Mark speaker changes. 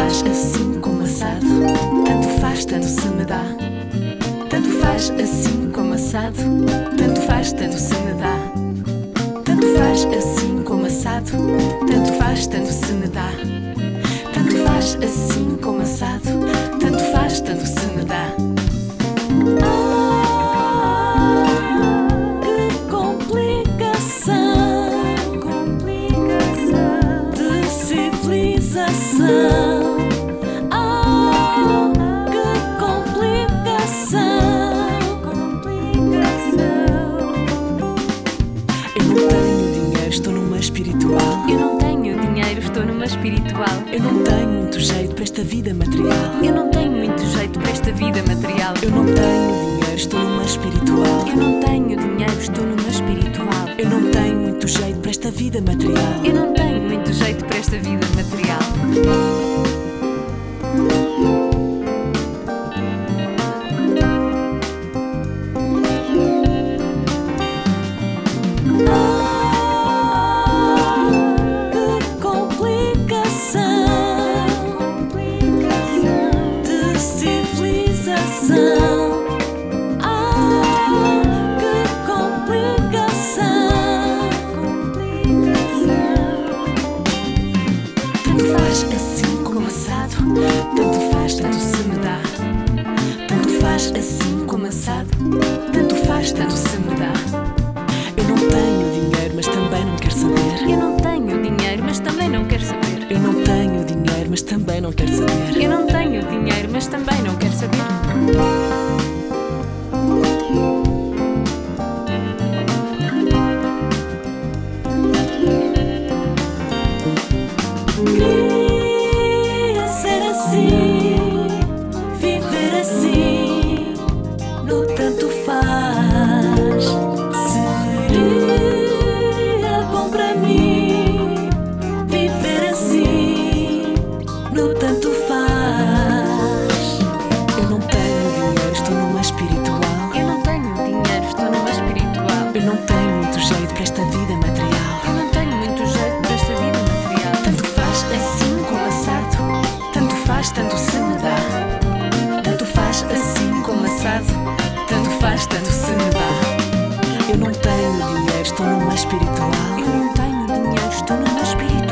Speaker 1: faz assim como assado, tanto faz, tanto se me dá. Tanto faz assim como assado, tanto faz, tanto se me dá. Tanto faz assim como assado, tanto faz, tanto se me dá. Tanto faz assim como assado, tanto faz, tanto se me dá. Que complicação de civilização. Espiritual.
Speaker 2: Eu não tenho dinheiro, estou numa espiritual.
Speaker 1: Eu não tenho muito jeito para esta vida material.
Speaker 2: Eu não tenho muito jeito para esta vida material.
Speaker 1: Eu não tenho dinheiro, estou numa espiritual.
Speaker 2: Eu não tenho dinheiro, estou numa espiritual.
Speaker 1: Eu não tenho muito jeito para esta vida material.
Speaker 2: Eu não tenho muito jeito para esta vida material.
Speaker 1: Tanto faz, tanto se me dá. Tanto faz assim como assado, tanto faz, tanto se me dá. Eu não tenho dinheiro, mas também não quero saber.
Speaker 2: Eu não tenho dinheiro, mas também não quero saber.
Speaker 1: Eu não tenho dinheiro, mas também não quero saber.
Speaker 2: Eu não tenho dinheiro, mas também não quero saber.
Speaker 1: Viver assim, no tanto faz. Seria bom para mim viver assim, no tanto faz. Eu não tenho dinheiro, estou numa espiritual.
Speaker 2: Eu não tenho dinheiro, estou numa espiritual.
Speaker 1: Eu não tenho muito jeito para esta vida material.
Speaker 2: Eu não tenho muito jeito para esta vida material.
Speaker 1: Tanto faz assim como assado, tanto faz, tanto se me dá. Tanto faz assim como assado, tanto faz, tanto se me dá. Eu não tenho dinheiro, estou numa espiritual.
Speaker 2: Eu não tenho dinheiro, estou numa espiritual.